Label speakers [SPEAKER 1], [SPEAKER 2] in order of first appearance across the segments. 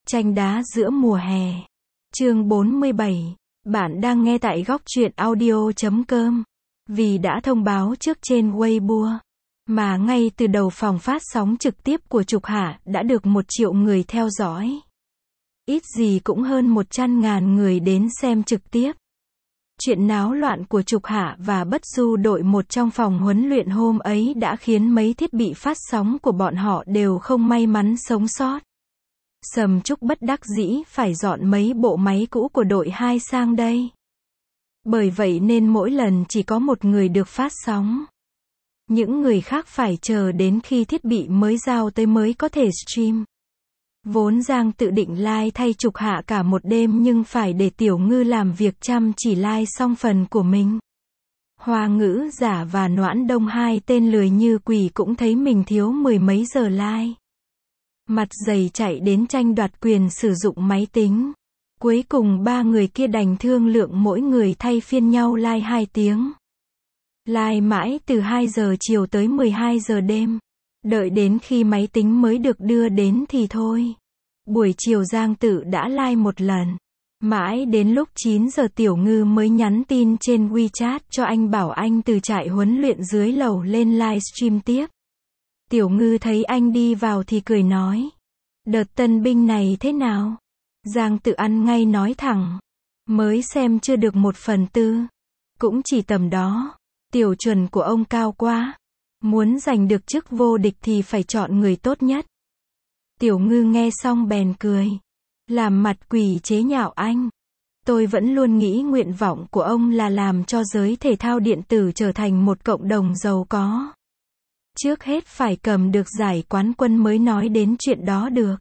[SPEAKER 1] Tranh đá giữa mùa hè. Chương 47. Bạn đang nghe tại góc truyện audio.com. Vì đã thông báo trước trên Weibo, mà ngay từ đầu phòng phát sóng trực tiếp của Trục Hạ đã được 1 triệu người theo dõi. Ít gì cũng hơn 100.000 người đến xem trực tiếp. Chuyện náo loạn của Trục Hạ và Bất Du đội 1 trong phòng huấn luyện hôm ấy đã khiến mấy thiết bị phát sóng của bọn họ đều không may mắn sống sót. Sầm Trúc bất đắc dĩ phải dọn mấy bộ máy cũ của đội 2 sang đây. Bởi vậy nên mỗi lần chỉ có một người được phát sóng. Những người khác phải chờ đến khi thiết bị mới giao tới mới có thể stream. Vốn Giang tự định live thay Trục Hạ cả một đêm nhưng phải để Tiểu Ngư làm việc chăm chỉ live xong phần của mình. Hoa Ngữ Giả và Noãn Đông, hai tên lười như quỷ, cũng thấy mình thiếu 10 mấy giờ live. Mặt dày chạy đến tranh đoạt quyền sử dụng máy tính. Cuối cùng 3 người kia đành thương lượng mỗi người thay phiên nhau live 2 tiếng. Live mãi từ 2 giờ chiều tới 12 giờ đêm. Đợi đến khi máy tính mới được đưa đến thì thôi. Buổi chiều Giang Tự đã live một lần. Mãi đến lúc 9 giờ Tiểu Ngư mới nhắn tin trên WeChat cho anh bảo anh từ trại huấn luyện dưới lầu lên livestream tiếp. Tiểu Ngư thấy anh đi vào thì cười nói: "Đợt tân binh này thế nào?" Giang Tự ăn ngay nói thẳng: "Mới xem chưa được 1/4. Cũng chỉ tầm đó. Tiểu chuẩn của ông cao quá. Muốn giành được chức vô địch thì phải chọn người tốt nhất." Tiểu Ngư nghe xong bèn cười, làm mặt quỷ chế nhạo anh: "Tôi vẫn luôn nghĩ nguyện vọng của ông là làm cho giới thể thao điện tử trở thành một cộng đồng giàu có. Trước hết phải cầm được giải quán quân mới nói đến chuyện đó được.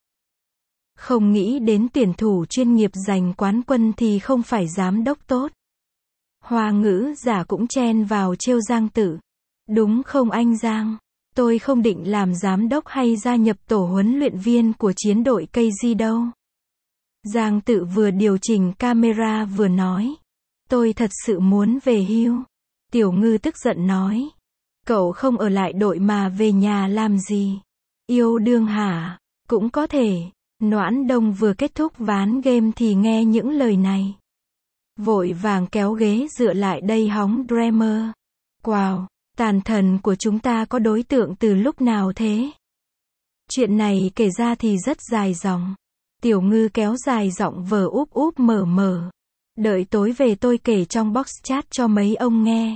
[SPEAKER 1] Không nghĩ đến tuyển thủ chuyên nghiệp giành quán quân thì không phải giám đốc tốt." Hoa Ngữ Giả cũng chen vào trêu Giang Tự: "Đúng không anh Giang? Tôi không định làm giám đốc hay gia nhập tổ huấn luyện viên của chiến đội KG đâu." Giang Tự vừa điều chỉnh camera vừa nói: "Tôi thật sự muốn về hưu." Tiểu Ngư tức giận nói: "Cậu không ở lại đội mà về nhà làm gì? Yêu đương hả?" "Cũng có thể." Noãn Đông vừa kết thúc ván game thì nghe những lời này. Vội vàng kéo ghế dựa lại đây hóng Dreamer. "Wow, tàn thần của chúng ta có đối tượng từ lúc nào thế?" Chuyện này kể ra thì rất dài dòng. Tiểu Ngư kéo dài giọng vờ úp úp mở mở: "Đợi tối về tôi kể trong box chat cho mấy ông nghe.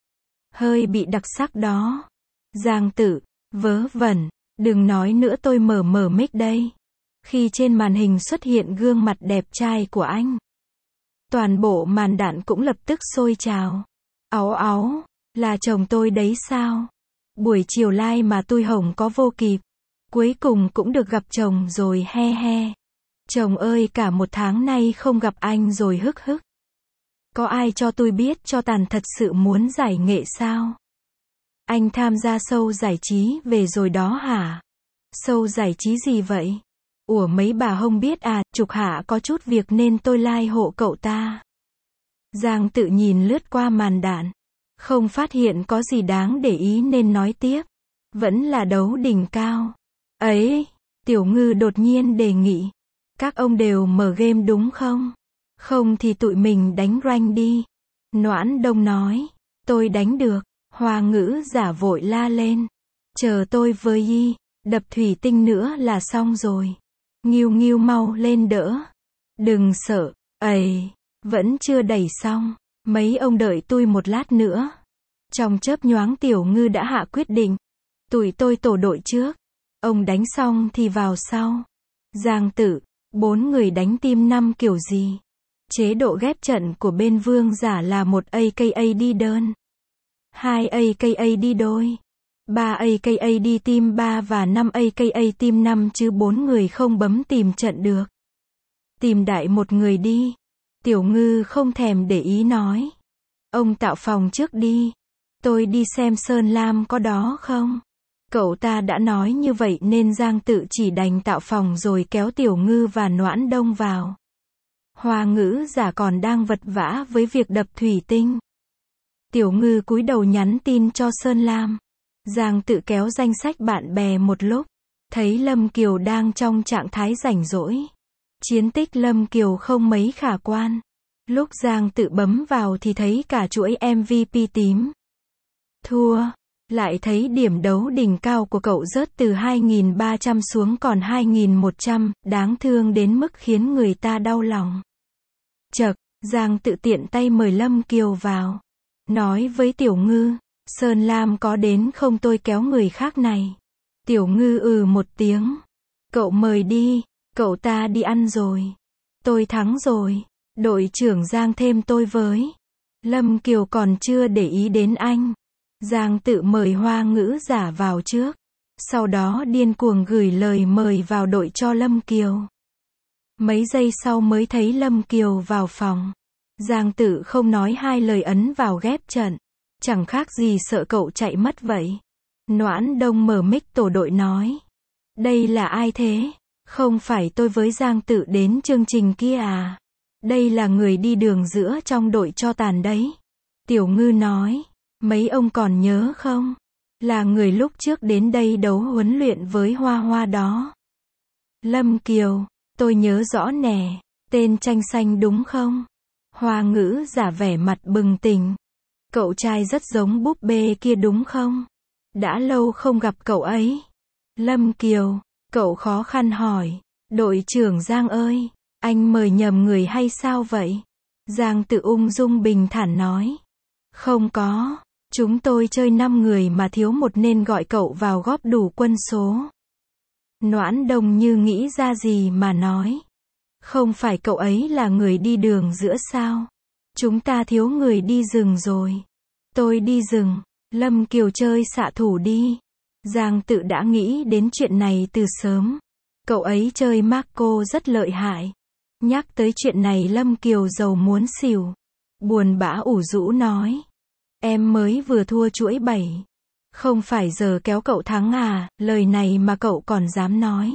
[SPEAKER 1] Hơi bị đặc sắc đó." Giang Tự: "Vớ vẩn, đừng nói nữa, tôi mở mic đây." Khi trên màn hình xuất hiện gương mặt đẹp trai của anh, toàn bộ màn đạn cũng lập tức sôi trào. "Áu áu, là chồng tôi đấy sao? Buổi chiều live mà tôi hổng có vô kịp. Cuối cùng cũng được gặp chồng rồi, he he. Chồng ơi, cả 1 tháng nay không gặp anh rồi, hức hức. Có ai cho tôi biết cho tàn thật sự muốn giải nghệ sao? Anh tham gia show giải trí về rồi đó hả? Show giải trí gì vậy? Ủa, mấy bà không biết à, Trục Hạ có chút việc nên tôi like hộ cậu ta." Giang Tự nhìn lướt qua màn đạn, không phát hiện có gì đáng để ý nên nói tiếp: "Vẫn là đấu đỉnh cao." "Ấy," Tiểu Ngư đột nhiên đề nghị, "các ông đều mở game đúng không? Không thì tụi mình đánh rank đi." Noãn Đông nói: "Tôi đánh được." Hoa Ngữ Giả vội la lên: "Chờ tôi với y, đập thủy tinh nữa là xong rồi. Nghiêu Nghiêu mau lên đỡ." "Đừng sợ." "Ấy, vẫn chưa đẩy xong. Mấy ông đợi tôi một lát nữa." Trong chớp nhoáng Tiểu Ngư đã hạ quyết định: "Tụi tôi tổ đội trước. Ông đánh xong thì vào sau." Giang Tự: 4 người đánh team 5 kiểu gì? Chế độ ghép trận của bên Vương Giả là 1 AKA đi đơn, 2 AKA đi đôi, 3 AKA đi team 3 và 5 AKA team 5 chứ 4 người không bấm tìm trận được. Tìm đại 1 người đi." Tiểu Ngư không thèm để ý nói: "Ông tạo phòng trước đi. Tôi đi xem Sơn Lam có đó không." Cậu ta đã nói như vậy nên Giang Tự chỉ đành tạo phòng rồi kéo Tiểu Ngư và Noãn Đông vào. Hoa Ngữ Giả còn đang vật vã với việc đập thủy tinh. Tiểu Ngư cúi đầu nhắn tin cho Sơn Lam. Giang Tự kéo danh sách bạn bè một lúc, thấy Lâm Kiều đang trong trạng thái rảnh rỗi. Chiến tích Lâm Kiều không mấy khả quan. Lúc Giang Tự bấm vào thì thấy cả chuỗi MVP tím. Thua. Lại thấy điểm đấu đỉnh cao của cậu rớt từ 2.300 xuống còn 2.100, đáng thương đến mức khiến người ta đau lòng. Chậc, Giang Tự tiện tay mời Lâm Kiều vào. Nói với Tiểu Ngư, Sơn Lam có đến không tôi kéo người khác này. Tiểu Ngư một tiếng. Cậu mời đi, cậu ta đi ăn rồi. Tôi thắng rồi. Đội trưởng Giang thêm tôi với. Lâm Kiều còn chưa để ý đến anh. Giang Tự mời Hoa Ngữ Giả vào trước. Sau đó điên cuồng gửi lời mời vào đội cho Lâm Kiều. Mấy giây sau mới thấy Lâm Kiều vào phòng. Giang Tự không nói hai lời ấn vào ghép trận. Chẳng khác gì sợ cậu chạy mất vậy. Noãn Đông mở mic tổ đội nói. Đây là ai thế? Không phải tôi với Giang Tự đến chương trình kia à? Đây là người đi đường giữa trong đội cho tàn đấy. Tiểu Ngư nói. Mấy ông còn nhớ không? Là người lúc trước đến đây đấu huấn luyện với Hoa Hoa đó. Lâm Kiều. Tôi nhớ rõ nè. Tên Tranh Xanh đúng không? Hoa Ngữ Giả vẻ mặt bừng tỉnh. Cậu trai rất giống búp bê kia đúng không? Đã lâu không gặp cậu ấy. Lâm Kiều. Cậu khó khăn hỏi. Đội trưởng Giang ơi. Anh mời nhầm người hay sao vậy? Giang Tự ung dung bình thản nói. Không có. Chúng tôi chơi 5 người mà thiếu một nên gọi cậu vào góp đủ quân số. Noãn Đông như nghĩ ra gì mà nói. Không phải cậu ấy là người đi đường giữa sao? Chúng ta thiếu người đi rừng rồi. Tôi đi rừng. Lâm Kiều chơi xạ thủ đi. Giang Tự đã nghĩ đến chuyện này từ sớm. Cậu ấy chơi Marco rất lợi hại. Nhắc tới chuyện này Lâm Kiều giàu muốn xỉu. Buồn bã ủ rũ nói. Em mới vừa thua chuỗi 7. Không phải giờ kéo cậu thắng à, lời này mà cậu còn dám nói.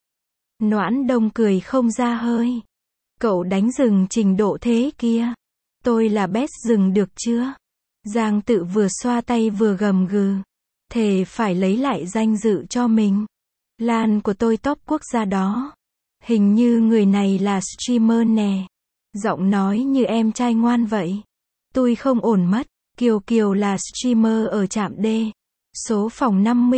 [SPEAKER 1] Noãn Đông cười không ra hơi. Cậu đánh rừng trình độ thế kia. Tôi là best rừng được chưa? Giang Tự vừa xoa tay vừa gầm gừ. Thề phải lấy lại danh dự cho mình. Lan của tôi top quốc gia đó. Hình như người này là streamer nè. Giọng nói như em trai ngoan vậy. Tôi không ổn mất. Kiều Kiều là streamer ở trạm D. Số phòng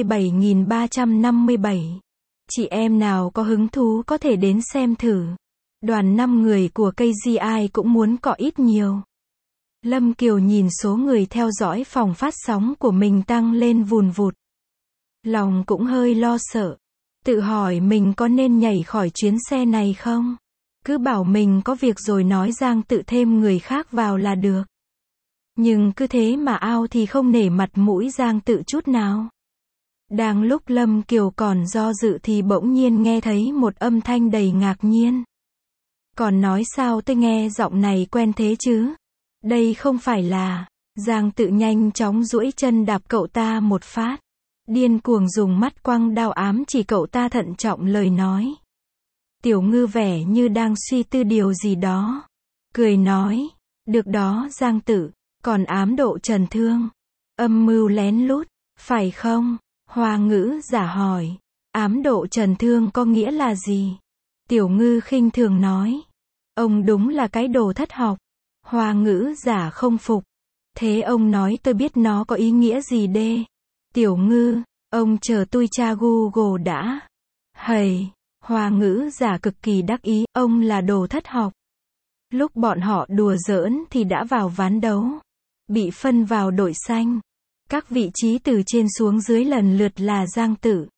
[SPEAKER 1] 57.357. Chị em nào có hứng thú có thể đến xem thử. Đoàn 5 người của KGI cũng muốn cọ ít nhiều. Lâm Kiều nhìn số người theo dõi phòng phát sóng của mình tăng lên vùn vụt. Lòng cũng hơi lo sợ. Tự hỏi mình có nên nhảy khỏi chuyến xe này không? Cứ bảo mình có việc rồi nói Giang Tự thêm người khác vào là được. Nhưng cứ thế mà ao thì không nể mặt mũi Giang Tự chút nào. Đang lúc Lâm Kiều còn do dự thì bỗng nhiên nghe thấy một âm thanh đầy ngạc nhiên. Còn nói sao tôi nghe giọng này quen thế chứ? Đây không phải là... Giang Tự nhanh chóng duỗi chân đạp cậu ta một phát. Điên cuồng dùng mắt quăng đao ám chỉ cậu ta thận trọng lời nói. Tiểu Ngư vẻ như đang suy tư điều gì đó. Cười nói. Được đó Giang Tự. Còn ám độ Trần Thương. Âm mưu lén lút. Phải không? Hoa Ngữ Giả hỏi. Ám độ Trần Thương có nghĩa là gì? Tiểu Ngư khinh thường nói. Ông đúng là cái đồ thất học. Hoa Ngữ Giả không phục. Thế ông nói tôi biết nó có ý nghĩa gì đê? Tiểu Ngư, ông chờ tôi tra Google đã. Hầy, Hoa Ngữ Giả cực kỳ đắc ý, ông là đồ thất học. Lúc bọn họ đùa giỡn thì đã vào ván đấu. Bị phân vào đội xanh. Các vị trí từ trên xuống dưới lần lượt là Giang Tự,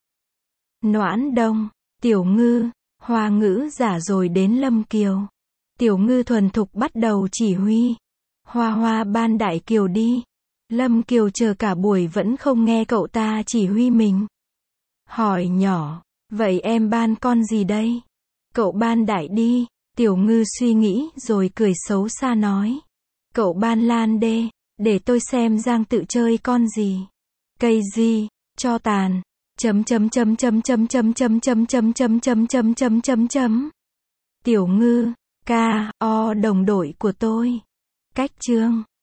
[SPEAKER 1] Noãn Đông, Tiểu Ngư, Hoa Ngữ Giả rồi đến Lâm Kiều. Tiểu Ngư thuần thục bắt đầu chỉ huy. Hoa Hoa ban đại kiều đi. Lâm Kiều chờ cả buổi vẫn không nghe cậu ta chỉ huy mình. Hỏi nhỏ, vậy em ban con gì đây? Cậu ban đại đi. Tiểu Ngư suy nghĩ rồi cười xấu xa nói. Cậu ban Lan đê, để tôi xem Giang Tự chơi con gì. Cây gì, cho tàn. Tiểu Ngư, K.O. đồng đội của tôi. Cách chương